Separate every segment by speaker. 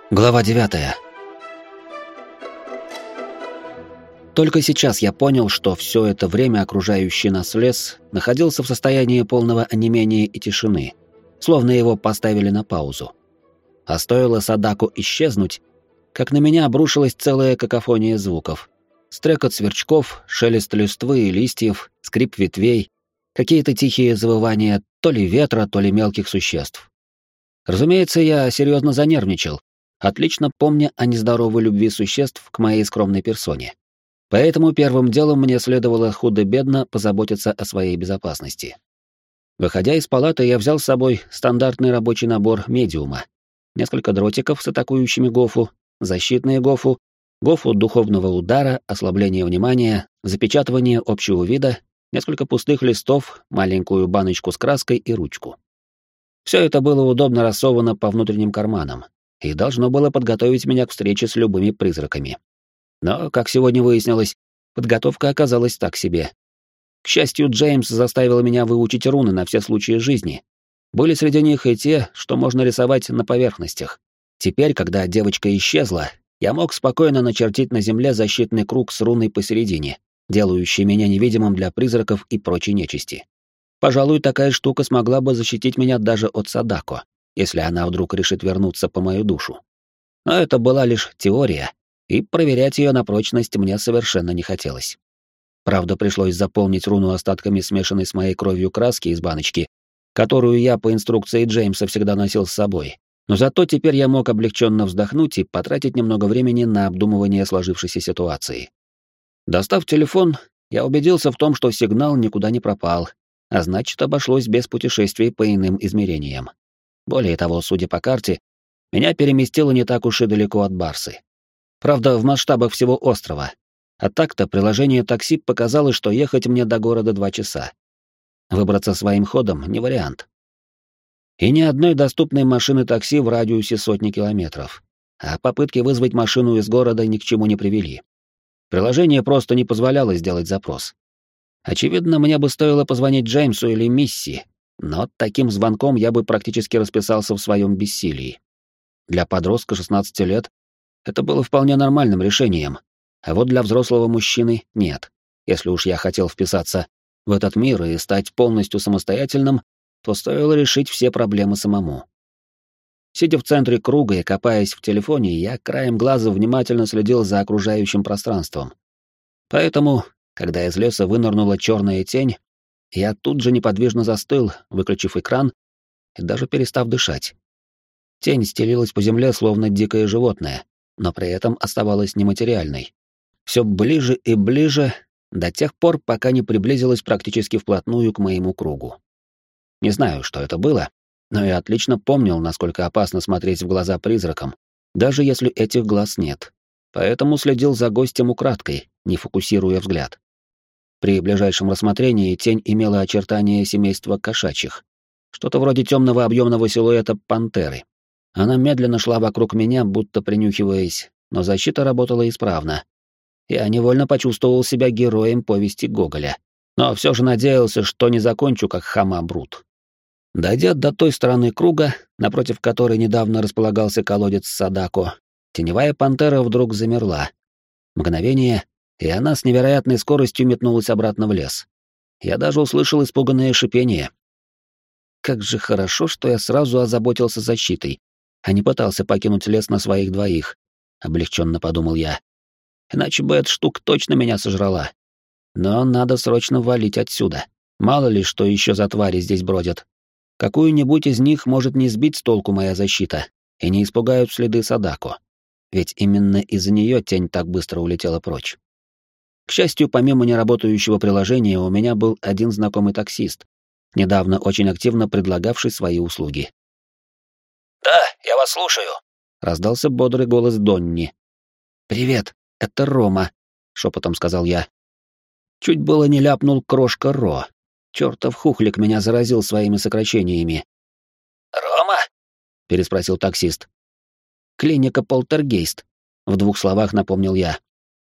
Speaker 1: Глава 9. Только сейчас я понял, что все это время окружающий нас лес находился в состоянии полного онемения и тишины, словно его поставили на паузу. А стоило Садаку исчезнуть, как на меня обрушилась целая какофония звуков. Стрекот сверчков, шелест листвы и листьев, скрип ветвей, какие-то тихие завывания то ли ветра, то ли мелких существ. Разумеется, я серьезно занервничал, отлично помня о нездоровой любви существ к моей скромной персоне. Поэтому первым делом мне следовало худо-бедно позаботиться о своей безопасности. Выходя из палаты, я взял с собой стандартный рабочий набор медиума, несколько дротиков с атакующими гофу, защитные гофу, гофу духовного удара, ослабления внимания, запечатывание общего вида, несколько пустых листов, маленькую баночку с краской и ручку. Все это было удобно рассовано по внутренним карманам и должно было подготовить меня к встрече с любыми призраками. Но, как сегодня выяснилось, подготовка оказалась так себе. К счастью, Джеймс заставил меня выучить руны на все случаи жизни. Были среди них и те, что можно рисовать на поверхностях. Теперь, когда девочка исчезла, я мог спокойно начертить на земле защитный круг с руной посередине, делающий меня невидимым для призраков и прочей нечисти. Пожалуй, такая штука смогла бы защитить меня даже от Садако, если она вдруг решит вернуться по мою душу. Но это была лишь теория, и проверять ее на прочность мне совершенно не хотелось. Правда, пришлось заполнить руну остатками смешанной с моей кровью краски из баночки, которую я по инструкции Джеймса всегда носил с собой. Но зато теперь я мог облегченно вздохнуть и потратить немного времени на обдумывание сложившейся ситуации. Достав телефон, я убедился в том, что сигнал никуда не пропал, а значит, обошлось без путешествий по иным измерениям. Более того, судя по карте, меня переместило не так уж и далеко от Барсы. Правда, в масштабах всего острова. А так-то приложение такси показало, что ехать мне до города 2 часа. Выбраться своим ходом — не вариант. И ни одной доступной машины такси в радиусе сотни километров. А попытки вызвать машину из города ни к чему не привели. Приложение просто не позволяло сделать запрос. Очевидно, мне бы стоило позвонить Джеймсу или Мисси, но таким звонком я бы практически расписался в своем бессилии. Для подростка 16 лет это было вполне нормальным решением, а вот для взрослого мужчины — нет. Если уж я хотел вписаться в этот мир и стать полностью самостоятельным, то стоило решить все проблемы самому. Сидя в центре круга и копаясь в телефоне, я краем глаза внимательно следил за окружающим пространством. Поэтому, когда из леса вынырнула черная тень, я тут же неподвижно застыл, выключив экран и даже перестав дышать. Тень стелилась по земле, словно дикое животное, но при этом оставалась нематериальной. Все ближе и ближе, до тех пор, пока не приблизилась практически вплотную к моему кругу. Не знаю, что это было, но я отлично помнил, насколько опасно смотреть в глаза призракам, даже если этих глаз нет. Поэтому следил за гостем украдкой, не фокусируя взгляд. При ближайшем рассмотрении тень имела очертания семейства кошачьих, что-то вроде темного объемного силуэта пантеры. Она медленно шла вокруг меня, будто принюхиваясь, но защита работала исправно. Я невольно почувствовал себя героем повести Гоголя, но все же надеялся, что не закончу как Хама Брут. Дойдя до той стороны круга, напротив которой недавно располагался колодец Садако, теневая пантера вдруг замерла. Мгновение, и она с невероятной скоростью метнулась обратно в лес. Я даже услышал испуганное шипение. Как же хорошо, что я сразу озаботился защитой, а не пытался покинуть лес на своих двоих, облегченно подумал я. Иначе бы эта штука точно меня сожрала. Но надо срочно валить отсюда. Мало ли, что еще за твари здесь бродят. Какую-нибудь из них может не сбить с толку моя защита, и не испугают следы Садако. Ведь именно из-за нее тень так быстро улетела прочь. К счастью, помимо неработающего приложения, у меня был один знакомый таксист, недавно очень активно предлагавший свои услуги.
Speaker 2: «Да, я вас слушаю»,
Speaker 1: — раздался бодрый голос Донни. «Привет, это Рома», — шепотом сказал я. Чуть было не ляпнул крошка Ро. Чертов хухлик меня заразил своими сокращениями.
Speaker 2: «Рома?»
Speaker 1: — переспросил таксист. «Клиника Полтергейст», — в 2 словах напомнил я.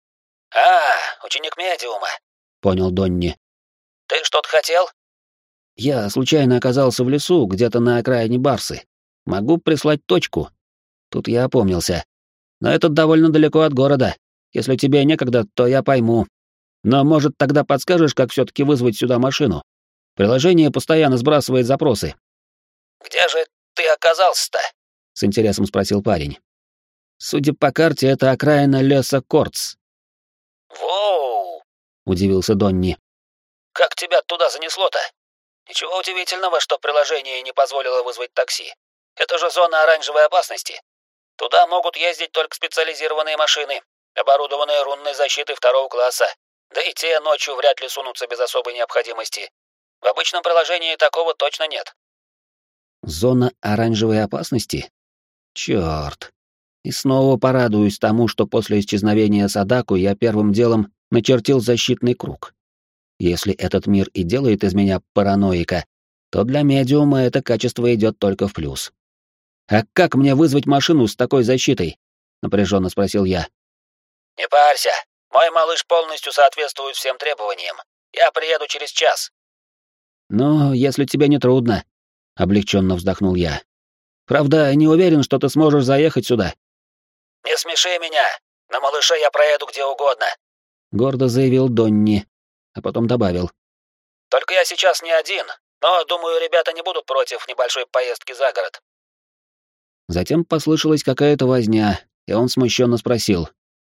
Speaker 2: Ученик медиума»,
Speaker 1: — понял Донни.
Speaker 2: «Ты что-то хотел?»
Speaker 1: «Я случайно оказался в лесу, где-то на окраине Барсы. Могу прислать точку». Тут я опомнился. Но это довольно далеко от города. Если тебе некогда, то я пойму. Но, может, тогда подскажешь, как все-таки вызвать сюда машину? Приложение постоянно сбрасывает запросы.
Speaker 2: Где же ты оказался-то?
Speaker 1: С интересом спросил парень. Судя по карте, это окраина леса Кортс.
Speaker 2: Воу!
Speaker 1: Удивился Донни.
Speaker 2: Как тебя туда занесло-то? Ничего удивительного, что приложение не позволило вызвать такси. Это же зона оранжевой опасности. Туда могут ездить только специализированные машины, оборудованные рунной защитой 2-го класса. Да и те ночью вряд ли сунутся без особой необходимости. В обычном приложении такого точно нет.
Speaker 1: Зона оранжевой опасности? Чёрт. И снова порадуюсь тому, что после исчезновения Садаку я первым делом начертил защитный круг. Если этот мир и делает из меня параноика, то для медиума это качество идет только в плюс. «А как мне вызвать машину с такой защитой?» — напряженно спросил я.
Speaker 2: Не парься, мой малыш полностью соответствует всем требованиям. Я приеду через час.
Speaker 1: «Ну, если тебе не трудно», — облегченно вздохнул я. «Правда, не уверен, что ты сможешь заехать сюда».
Speaker 2: Не смеши меня, на малыше я проеду где угодно.
Speaker 1: Гордо заявил Донни, а потом добавил.
Speaker 2: Только я сейчас не один, но, думаю, ребята не будут против небольшой поездки за город.
Speaker 1: Затем послышалась какая-то возня, и он смущенно спросил.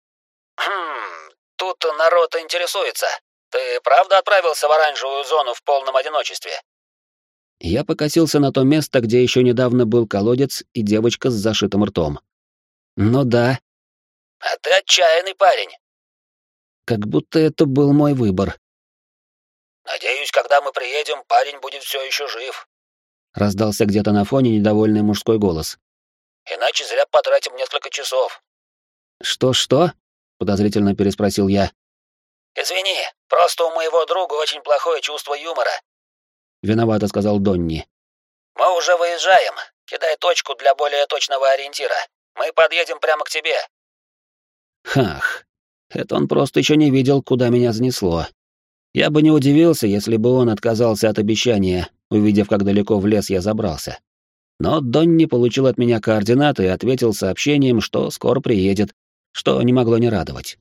Speaker 2: Тут народ интересуется. Ты правда отправился в оранжевую зону в полном одиночестве?
Speaker 1: Я покосился на то место, где еще недавно был колодец и девочка с зашитым ртом. Ну да.
Speaker 2: А ты отчаянный парень.
Speaker 1: Как будто это был мой выбор.
Speaker 2: Надеюсь, когда мы приедем, парень будет все еще жив.
Speaker 1: Раздался где-то на фоне недовольный мужской голос.
Speaker 2: Иначе зря потратим несколько часов.
Speaker 1: Что? Подозрительно переспросил я.
Speaker 2: Извини, просто у моего друга очень плохое чувство юмора.
Speaker 1: Виновато сказал Донни.
Speaker 2: Мы уже выезжаем. Кидай точку для более точного ориентира. Мы подъедем прямо к тебе.
Speaker 1: Хах, это он просто еще не видел, куда меня занесло. Я бы не удивился, если бы он отказался от обещания, увидев, как далеко в лес я забрался. Но Донни получил от меня координаты и ответил сообщением, что скоро приедет, что не могло не радовать.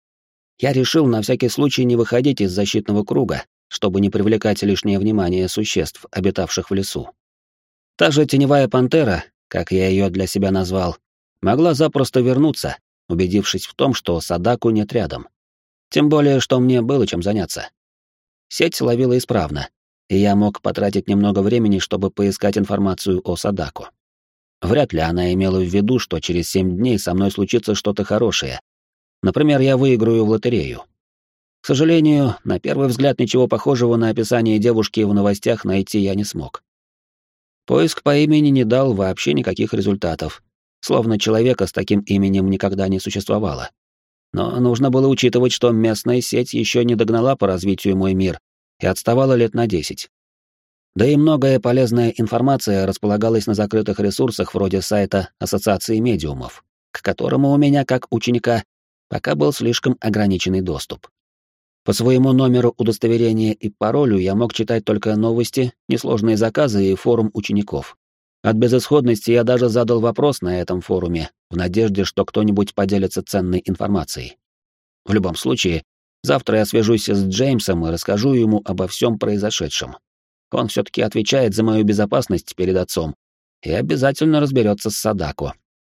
Speaker 1: Я решил на всякий случай не выходить из защитного круга, чтобы не привлекать лишнее внимание существ, обитавших в лесу. Та же теневая пантера, как я ее для себя назвал, могла запросто вернуться, убедившись в том, что Садаку нет рядом. Тем более, что мне было чем заняться. Сеть ловила исправно, и я мог потратить немного времени, чтобы поискать информацию о Садаку. Вряд ли она имела в виду, что через 7 дней со мной случится что-то хорошее. Например, я выиграю в лотерею. К сожалению, на первый взгляд ничего похожего на описание девушки в новостях найти я не смог. Поиск по имени не дал вообще никаких результатов, словно человека с таким именем никогда не существовало. Но нужно было учитывать, что местная сеть еще не догнала по развитию мой мир и отставала лет на 10. Да и многое полезная информация располагалась на закрытых ресурсах вроде сайта Ассоциации медиумов, к которому у меня, как ученика, пока был слишком ограниченный доступ. По своему номеру удостоверения и паролю я мог читать только новости, несложные заказы и форум учеников. От безысходности я даже задал вопрос на этом форуме, в надежде, что кто-нибудь поделится ценной информацией. В любом случае, завтра я свяжусь с Джеймсом и расскажу ему обо всем произошедшем. Он все-таки отвечает за мою безопасность перед отцом и обязательно разберется с Садако.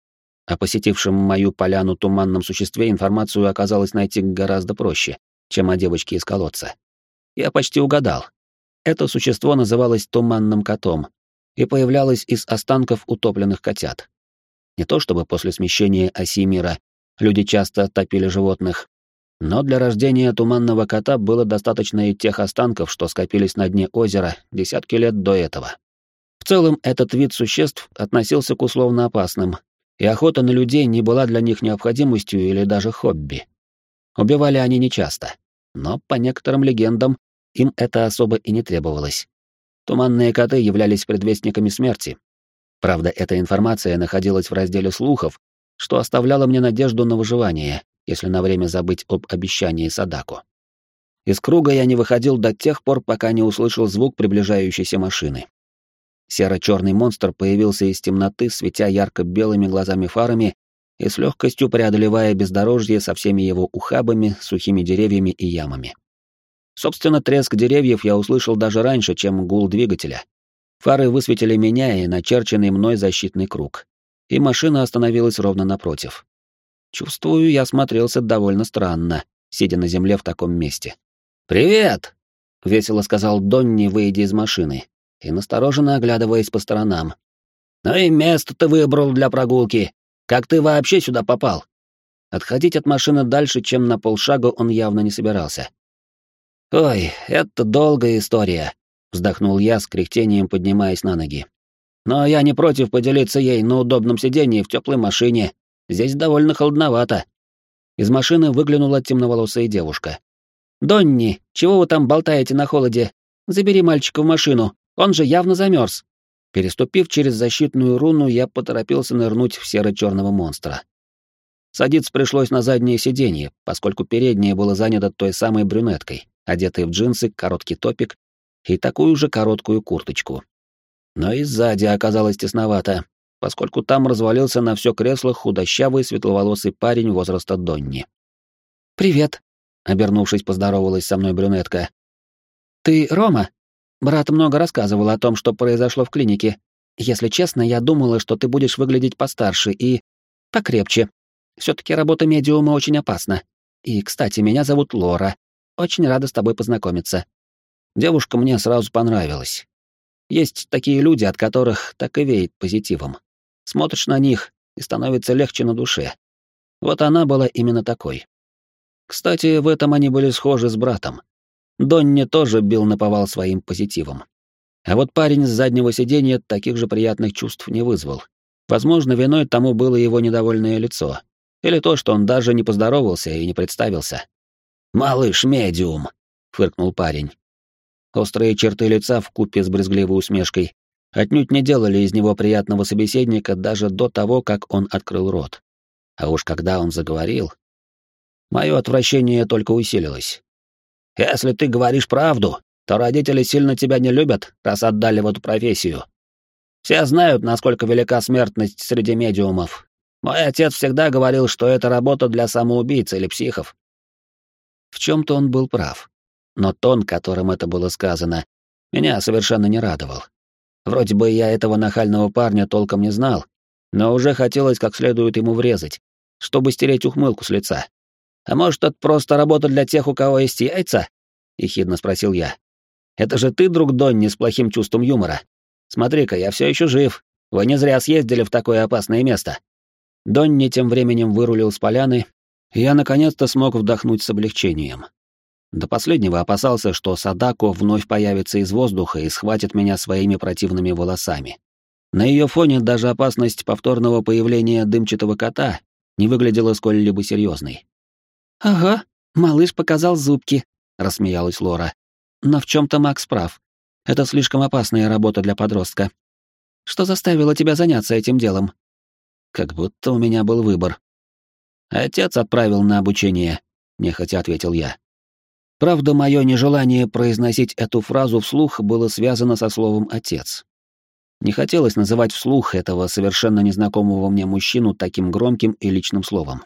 Speaker 1: О посетившем мою поляну туманном существе информацию оказалось найти гораздо проще, чем о девочке из колодца. Я почти угадал. Это существо называлось Туманным котом и появлялось из останков утопленных котят. Не то чтобы после смещения оси мира люди часто топили животных, но для рождения Туманного кота было достаточно и тех останков, что скопились на дне озера десятки лет до этого. В целом, этот вид существ относился к условно опасным, и охота на людей не была для них необходимостью или даже хобби. Убивали они нечасто, но, по некоторым легендам, им это особо и не требовалось. Туманные коты являлись предвестниками смерти. Правда, эта информация находилась в разделе слухов, что оставляло мне надежду на выживание, если на время забыть об обещании Садако. Из круга я не выходил до тех пор, пока не услышал звук приближающейся машины. Серо-черный монстр появился из темноты, светя ярко-белыми глазами-фарами и с легкостью преодолевая бездорожье со всеми его ухабами, сухими деревьями и ямами. Собственно, треск деревьев я услышал даже раньше, чем гул двигателя. Фары высветили меня и начерченный мной защитный круг, и машина остановилась ровно напротив. Чувствую, я смотрелся довольно странно, сидя на земле в таком месте. «Привет!» — весело сказал Донни, выйдя из машины и настороженно оглядываясь по сторонам. «Ну и место ты выбрал для прогулки. Как ты вообще сюда попал?» Отходить от машины дальше, чем на полшага, он явно не собирался. «Ой, это долгая история», — вздохнул я с кряхтением, поднимаясь на ноги. «Но я не против поделиться ей на удобном сиденье в теплой машине. Здесь довольно холодновато». Из машины выглянула темноволосая девушка. «Донни, чего вы там болтаете на холоде? Забери мальчика в машину, он же явно замерз». Переступив через защитную руну, я поторопился нырнуть в серо-черного монстра. Садиться пришлось на заднее сиденье, поскольку переднее было занято той самой брюнеткой, одетой в джинсы, короткий топик и такую же короткую курточку. Но и сзади оказалось тесновато, поскольку там развалился на все кресло худощавый светловолосый парень возраста Донни. «Привет», — обернувшись, поздоровалась со мной брюнетка. «Ты Рома? Брат много рассказывал о том, что произошло в клинике. Если честно, я думала, что ты будешь выглядеть постарше и покрепче. Все-таки работа медиума очень опасна. И, кстати, меня зовут Лора. Очень рада с тобой познакомиться». Девушка мне сразу понравилась. Есть такие люди, от которых так и веет позитивом. Смотришь на них, и становится легче на душе. Вот она была именно такой. Кстати, в этом они были схожи с братом. Донни тоже бил наповал своим позитивом. А вот парень с заднего сиденья таких же приятных чувств не вызвал. Возможно, виной тому было его недовольное лицо. Или то, что он даже не поздоровался и не представился. «Малыш-медиум», — фыркнул парень. Острые черты лица вкупе с брезгливой усмешкой отнюдь не делали из него приятного собеседника даже до того, как он открыл рот. А уж когда он заговорил, мое отвращение только усилилось. «Если ты говоришь правду, то родители сильно тебя не любят, раз отдали в эту профессию. Все знают, насколько велика смертность среди медиумов. Мой отец всегда говорил, что это работа для самоубийц или психов». В чем-то он был прав. Но тон, которым это было сказано, меня совершенно не радовал. Вроде бы я этого нахального парня толком не знал, но уже хотелось как следует ему врезать, чтобы стереть ухмылку с лица. «А может, это просто работа для тех, у кого есть яйца?» — ехидно спросил я. «Это же ты, друг Донни, с плохим чувством юмора. Смотри-ка, я все еще жив. Вы не зря съездили в такое опасное место». Донни тем временем вырулил с поляны, и я наконец-то смог вдохнуть с облегчением. До последнего опасался, что Садако вновь появится из воздуха и схватит меня своими противными волосами. На ее фоне даже опасность повторного появления дымчатого кота не выглядела сколь-либо серьезной. «Ага, малыш показал зубки», — рассмеялась Лора. «Но в чем-то Макс прав. Это слишком опасная работа для подростка. Что заставило тебя заняться этим делом?» Как будто у меня был выбор. «Отец отправил на обучение», — нехотя ответил я. Правда, мое нежелание произносить эту фразу вслух было связано со словом «отец». Не хотелось называть вслух этого совершенно незнакомого мне мужчину таким громким и личным словом.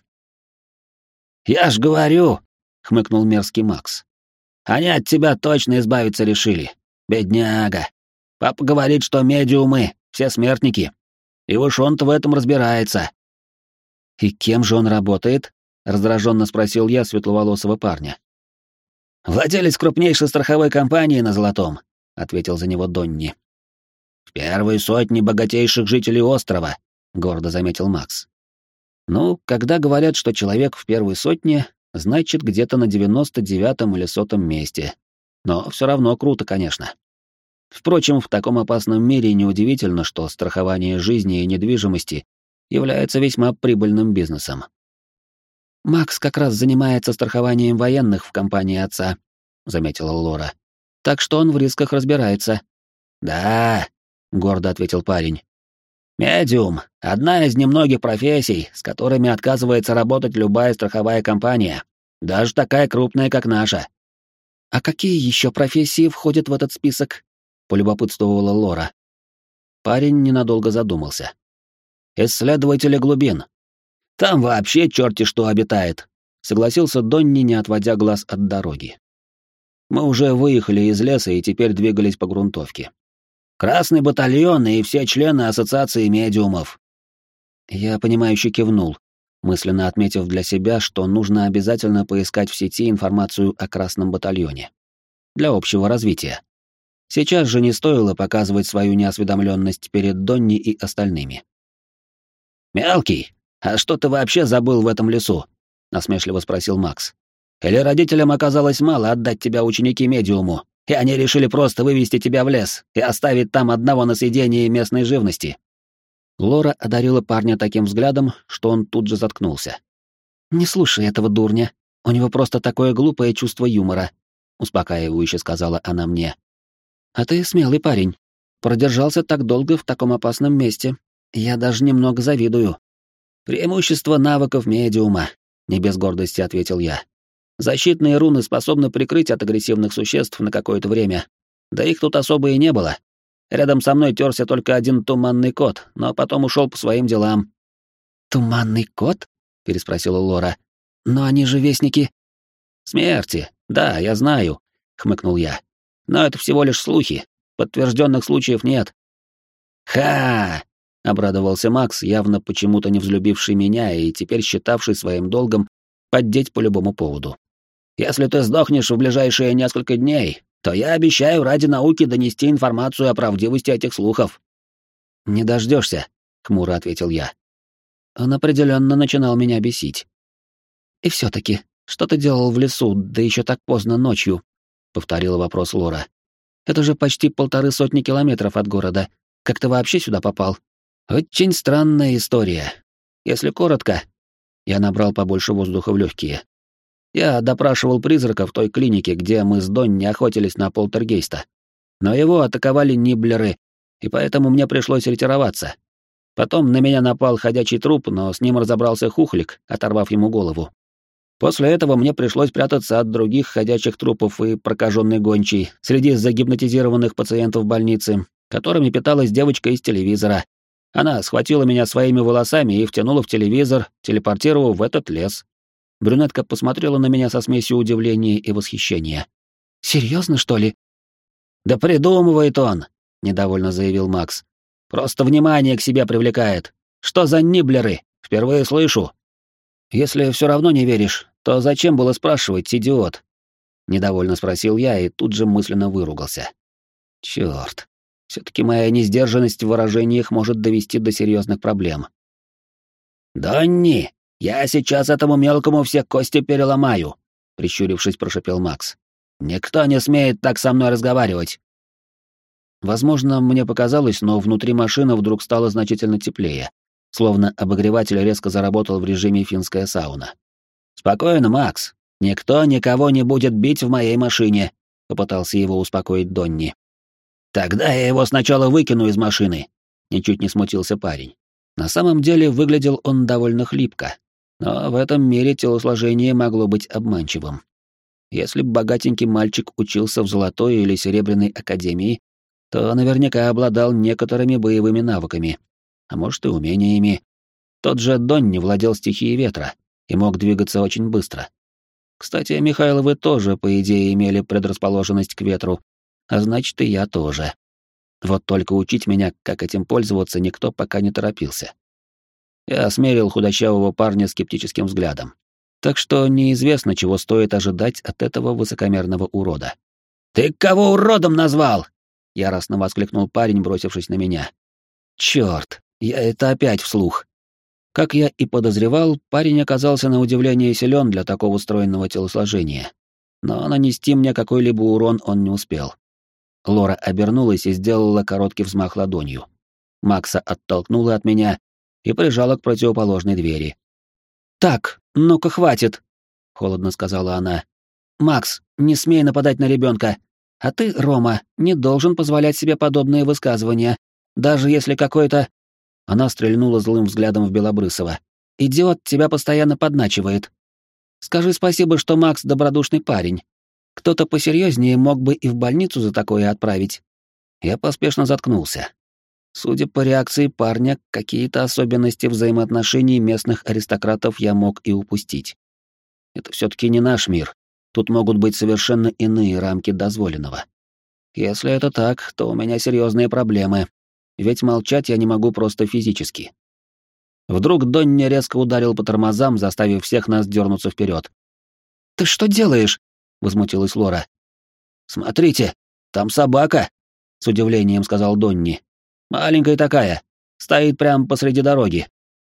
Speaker 1: «Я ж говорю», — хмыкнул мерзкий Макс. «Они от тебя точно избавиться решили. Бедняга. Папа говорит, что медиумы — все смертники. И уж он-то в этом разбирается». «И кем же он работает?» — раздраженно спросил я светловолосого парня. «Владелец крупнейшей страховой компании на Золотом», — ответил за него Донни. «В первой сотне богатейших жителей острова», — гордо заметил Макс. «Ну, когда говорят, что человек в первой сотне, значит, где-то на 99-м или 100-м месте. Но все равно круто, конечно. Впрочем, в таком опасном мире неудивительно, что страхование жизни и недвижимости является весьма прибыльным бизнесом. «Макс как раз занимается страхованием военных в компании отца», — заметила Лора. «Так что он в рисках разбирается». «Да», — гордо ответил парень. «Медиум — одна из немногих профессий, с которыми отказывается работать любая страховая компания, даже такая крупная, как наша». «А какие еще профессии входят в этот список?» — полюбопытствовала Лора. Парень ненадолго задумался. «Исследователи глубин. Там вообще черти что обитает», — согласился Донни, не отводя глаз от дороги. Мы уже выехали из леса и теперь двигались по грунтовке. «Красный батальон и все члены ассоциации медиумов». Я понимающе кивнул, мысленно отметив для себя, что нужно обязательно поискать в сети информацию о Красном батальоне. Для общего развития. Сейчас же не стоило показывать свою неосведомленность перед Донни и остальными. «Мелкий, а что ты вообще забыл в этом лесу?» — насмешливо спросил Макс. «Или родителям оказалось мало отдать тебя ученики-медиуму, и они решили просто вывести тебя в лес и оставить там одного на съедении местной живности?» Лора одарила парня таким взглядом, что он тут же заткнулся. «Не слушай этого дурня, у него просто такое глупое чувство юмора», — успокаивающе сказала она мне. «А ты смелый парень. Продержался так долго в таком опасном месте. Я даже немного завидую». «Преимущество навыков медиума», — не без гордости ответил я. «Защитные руны способны прикрыть от агрессивных существ на какое-то время. Да их тут особо и не было. Рядом со мной терся только один туманный кот, но потом ушел по своим делам». «Туманный кот?» — переспросила Лора. «Но они же вестники...» «Смерти, да, я знаю», — хмыкнул я. «Но это всего лишь слухи. Подтвержденных случаев нет». «Ха!» — обрадовался Макс, явно почему-то не взлюбивший меня и теперь считавший своим долгом поддеть по любому поводу. «Если ты сдохнешь в ближайшие несколько дней, то я обещаю ради науки донести информацию о правдивости этих слухов». «Не дождешься», — хмуро ответил я. Он определенно начинал меня бесить. «И все-таки, что ты делал в лесу, да еще так поздно ночью?» — повторила вопрос Лора. «Это же почти 150 километров от города. Как ты вообще сюда попал?» «Очень странная история. Если коротко...» Я набрал побольше воздуха в легкие. Я допрашивал призрака в той клинике, где мы с Донни охотились на полтергейста. Но его атаковали нибблеры, и поэтому мне пришлось ретироваться. Потом на меня напал ходячий труп, но с ним разобрался хухлик, оторвав ему голову. После этого мне пришлось прятаться от других ходячих трупов и прокаженной гончей среди загипнотизированных пациентов больницы, которыми питалась девочка из телевизора. Она схватила меня своими волосами и втянула в телевизор, телепортировав в этот лес. Брюнетка посмотрела на меня со смесью удивления и восхищения. «Серьезно, что ли?» «Да придумывает он», — недовольно заявил Макс. «Просто внимание к себе привлекает. Что за нибблеры? Впервые слышу». «Если все равно не веришь, то зачем было спрашивать, идиот?» Недовольно спросил я и тут же мысленно выругался. Черт, все-таки моя несдержанность в выражениях может довести до серьезных проблем. «Донни, я сейчас этому мелкому все кости переломаю», — прищурившись, прошепел Макс. «Никто не смеет так со мной разговаривать». Возможно, мне показалось, но внутри машины вдруг стало значительно теплее, словно обогреватель резко заработал в режиме финская сауна. «Спокойно, Макс, никто никого не будет бить в моей машине», — попытался его успокоить Донни. «Тогда я его сначала выкину из машины», — ничуть не смутился парень. На самом деле выглядел он довольно хлипко, но в этом мире телосложение могло быть обманчивым. Если б богатенький мальчик учился в золотой или серебряной академии, то наверняка обладал некоторыми боевыми навыками, а может и умениями. Тот же Донни владел стихией ветра и мог двигаться очень быстро. Кстати, Михайловы тоже, по идее, имели предрасположенность к ветру, а значит, и я тоже. Вот только учить меня, как этим пользоваться, никто пока не торопился. Я осмерил худощавого парня скептическим взглядом. Так что неизвестно, чего стоит ожидать от этого высокомерного урода. «Ты кого уродом назвал?» — яростно воскликнул парень, бросившись на меня. «Чёрт, я это опять вслух». Как я и подозревал, парень оказался на удивление силен для такого стройного телосложения. Но нанести мне какой-либо урон он не успел. Лора обернулась и сделала короткий взмах ладонью. Макса оттолкнула от меня и прижала к противоположной двери. «Так, ну-ка хватит», — холодно сказала она. «Макс, не смей нападать на ребенка. А ты, Рома, не должен позволять себе подобные высказывания, даже если какой-то...» Она стрельнула злым взглядом в Белобрысова. «Идиот тебя постоянно подначивает. Скажи спасибо, что Макс добродушный парень. Кто-то посерьезнее мог бы и в больницу за такое отправить». Я поспешно заткнулся. Судя по реакции парня, какие-то особенности взаимоотношений местных аристократов я мог и упустить. Это все-таки не наш мир. Тут могут быть совершенно иные рамки дозволенного. Если это так, то у меня серьезные проблемы, ведь молчать я не могу просто физически. Вдруг Донни резко ударил по тормозам, заставив всех нас дернуться вперед. «Ты что делаешь?» — возмутилась Лора. «Смотрите, там собака!» — с удивлением сказал Донни. «Маленькая такая, стоит прямо посреди дороги».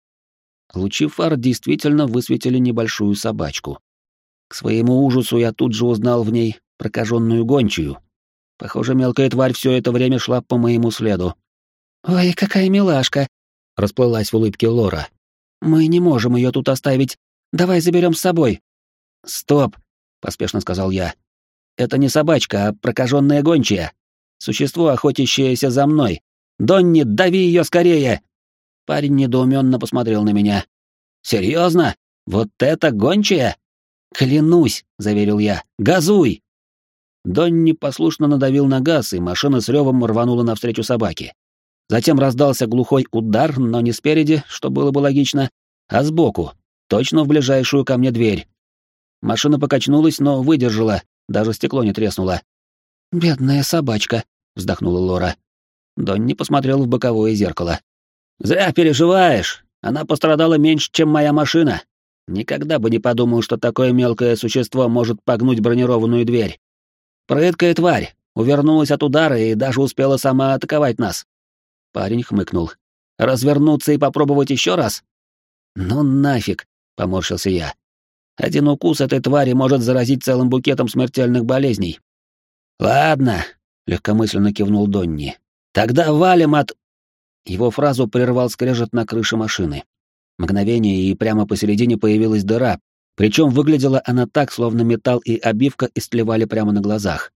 Speaker 1: Лучи фар действительно высветили небольшую собачку. К своему ужасу я тут же узнал в ней прокаженную гончую. Похоже, мелкая тварь все это время шла по моему следу. «Ой, какая милашка!» — расплылась в улыбке Лора. «Мы не можем ее тут оставить. Давай заберем с собой». «Стоп!» — поспешно сказал я. «Это не собачка, а прокаженная гончая. Существо, охотящееся за мной. Донни, дави ее скорее!» Парень недоуменно посмотрел на меня. «Серьезно? Вот это гончая?» «Клянусь!» — заверил я. «Газуй!» Донни послушно надавил на газ, и машина с ревом рванула навстречу собаке. Затем раздался глухой удар, но не спереди, что было бы логично, а сбоку, точно в ближайшую ко мне дверь. Машина покачнулась, но выдержала, даже стекло не треснуло. «Бедная собачка», — вздохнула Лора. Донни посмотрел в боковое зеркало. «Зря переживаешь. Она пострадала меньше, чем моя машина. Никогда бы не подумал, что такое мелкое существо может погнуть бронированную дверь. Прыткая тварь, увернулась от удара и даже успела сама атаковать нас». Парень хмыкнул. «Развернуться и попробовать еще раз?» «Ну нафиг», — поморщился я. «Один укус этой твари может заразить целым букетом смертельных болезней». «Ладно», — легкомысленно кивнул Донни. «Тогда валим от...» Его фразу прервал скрежет на крыше машины. Мгновение, и прямо посередине появилась дыра, причем выглядела она так, словно металл и обивка истлевали прямо на глазах.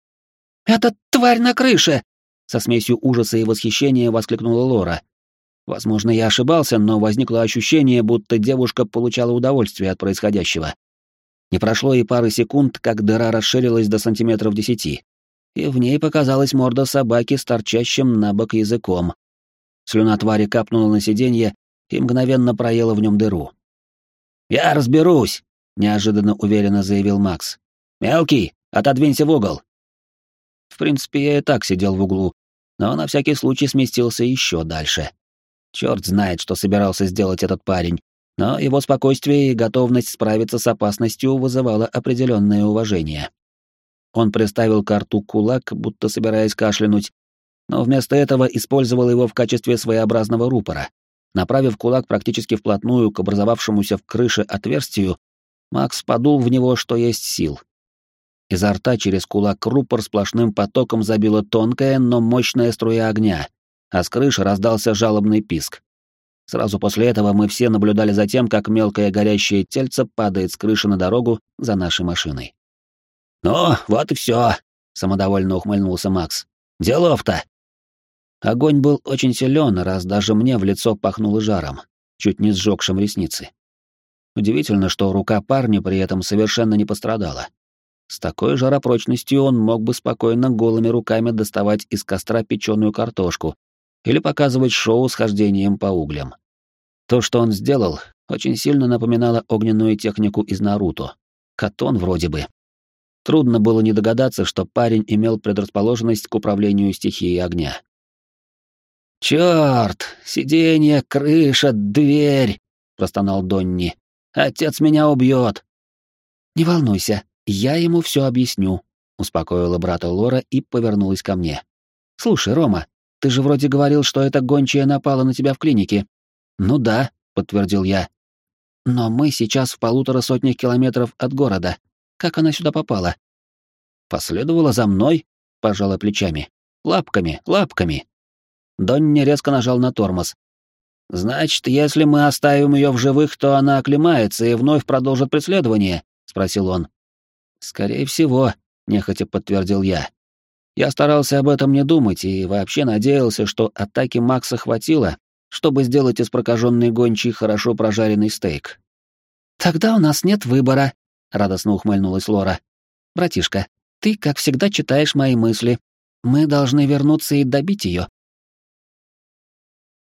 Speaker 1: «Это тварь на крыше!» — со смесью ужаса и восхищения воскликнула Лора. Возможно, я ошибался, но возникло ощущение, будто девушка получала удовольствие от происходящего. Не прошло и пары секунд, как дыра расширилась до сантиметров 10, и в ней показалась морда собаки с торчащим на бок языком. Слюна твари капнула на сиденье и мгновенно проела в нем дыру. «Я разберусь», — неожиданно уверенно заявил Макс. «Мелкий, отодвинься в угол». В принципе, я и так сидел в углу, но на всякий случай сместился еще дальше. Черт знает, что собирался сделать этот парень, но его спокойствие и готовность справиться с опасностью вызывало определенное уважение. Он приставил к рту кулак, будто собираясь кашлянуть, но вместо этого использовал его в качестве своеобразного рупора. Направив кулак практически вплотную к образовавшемуся в крыше отверстию, Макс подул в него, что есть сил. Изо рта через кулак рупор сплошным потоком забила тонкая, но мощная струя огня, а с крыши раздался жалобный писк. Сразу после этого мы все наблюдали за тем, как мелкое горящее тельце падает с крыши на дорогу за нашей машиной. «Ну, вот и все», — самодовольно ухмыльнулся Макс. «Делов-то!» Огонь был очень силен, раз даже мне в лицо пахнуло жаром, чуть не сжёгшим ресницы. Удивительно, что рука парня при этом совершенно не пострадала. С такой жаропрочностью он мог бы спокойно голыми руками доставать из костра печеную картошку или показывать шоу с хождением по углям. То, что он сделал, очень сильно напоминало огненную технику из Наруто. Катон вроде бы. Трудно было не догадаться, что парень имел предрасположенность к управлению стихией огня. «Чёрт! Сиденье, крыша, дверь!» — простонал Донни. «Отец меня убьет!» «Не волнуйся, я ему все объясню», — успокоила брата Лора и повернулась ко мне. «Слушай, Рома, ты же вроде говорил, что эта гончая напала на тебя в клинике». «Ну да», — подтвердил я. «Но мы сейчас в 150 километров от города. Как она сюда попала?» «Последовала за мной», — пожала плечами. «Лапками, лапками». Донни резко нажал на тормоз. «Значит, если мы оставим ее в живых, то она оклемается и вновь продолжит преследование?» — спросил он. «Скорее всего», — нехотя подтвердил я. Я старался об этом не думать и вообще надеялся, что атаки Макса хватило, чтобы сделать из прокаженной гончей хорошо прожаренный стейк. «Тогда у нас нет выбора», — радостно ухмыльнулась Лора. «Братишка, ты, как всегда, читаешь мои мысли. Мы должны вернуться и добить ее.